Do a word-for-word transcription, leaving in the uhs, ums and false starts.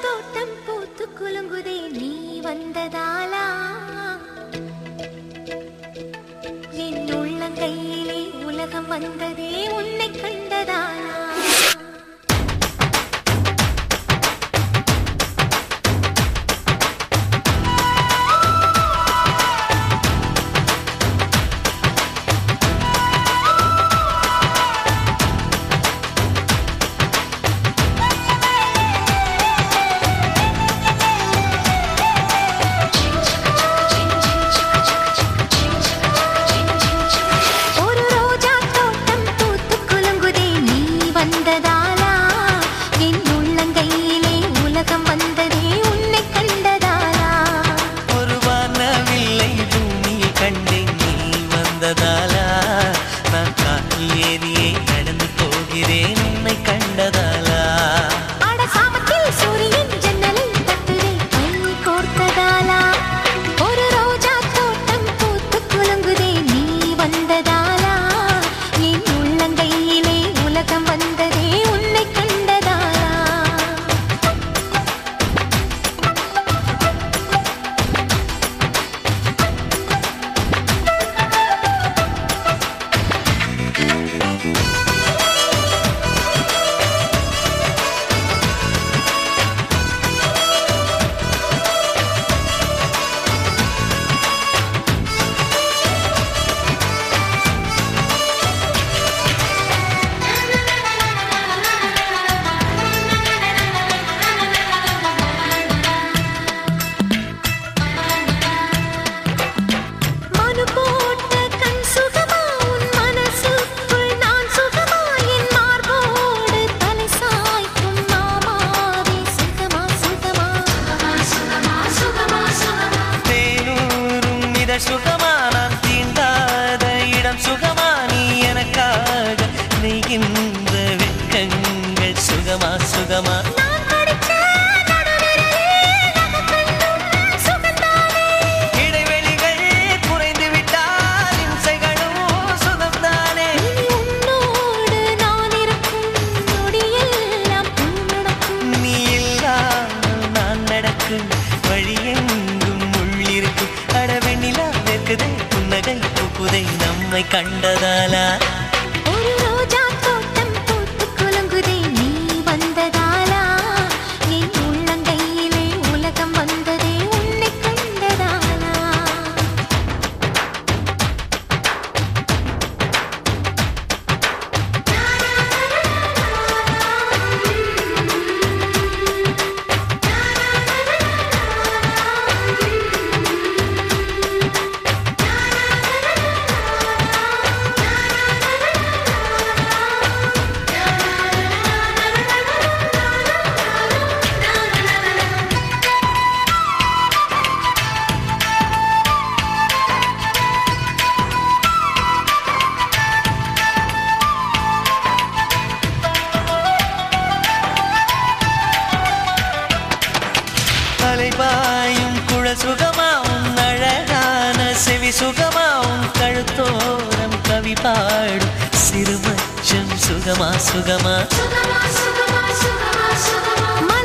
தோட்டம் பூத்து குலுங்குதே நீ வந்ததாலா என் உள்ளங்கையிலே உலகம் வந்ததே உன்னை கண்டதாலா நான் காற்றில் ஏறியே நடந்து போகிறேன் உன்னை கண்டதாலா அட சாமத்தில் சூரியன் ஜன்னலை தட்டுதே கை கோர்த்ததாலா ஒரு ரோஜா தோட்டம் பூத்து குலுங்குதே நீ வந்ததாலா என் உள்ளங்கையிலே உலகம் வந்ததே உன்னை கண்டதாலா சுகமா நான் தீண்டாத இடம் சுகமா நீ எனக்காக நெய்கின்ற வெட்கங்கள் சுகமா சுகமா இடைவெளிகள் குறைந்து விட்டால் இம்சைகளும் சுகம்தானே உன்னோடு நான் இருக்கும் நொடியெல்லாம் நடக்கும் நீ இல்லாமல் நான் நடக்கும் வழியெங்கும் உள்ளிருக்கும் அடவெண்ணிலா வெற்குதை புன்னகை பூக்குதை நம்மை கண்டதாலா ஒரு ரோஜா தோட்டம் பூத்து குலுங்குதே நீ வந்ததாலா என் உள்ளங்கையிலே உலகம் வந்ததே உன்னை கண்டதாலா அலைபாயும் குழல் சுகமா உன் அழகான செவி சுகமா உன் கழுத்தோரம் கவி பாடும் சிறுமச்சம் சுகமா சுகமா சுகமா சுகமா சுகமா சுகமா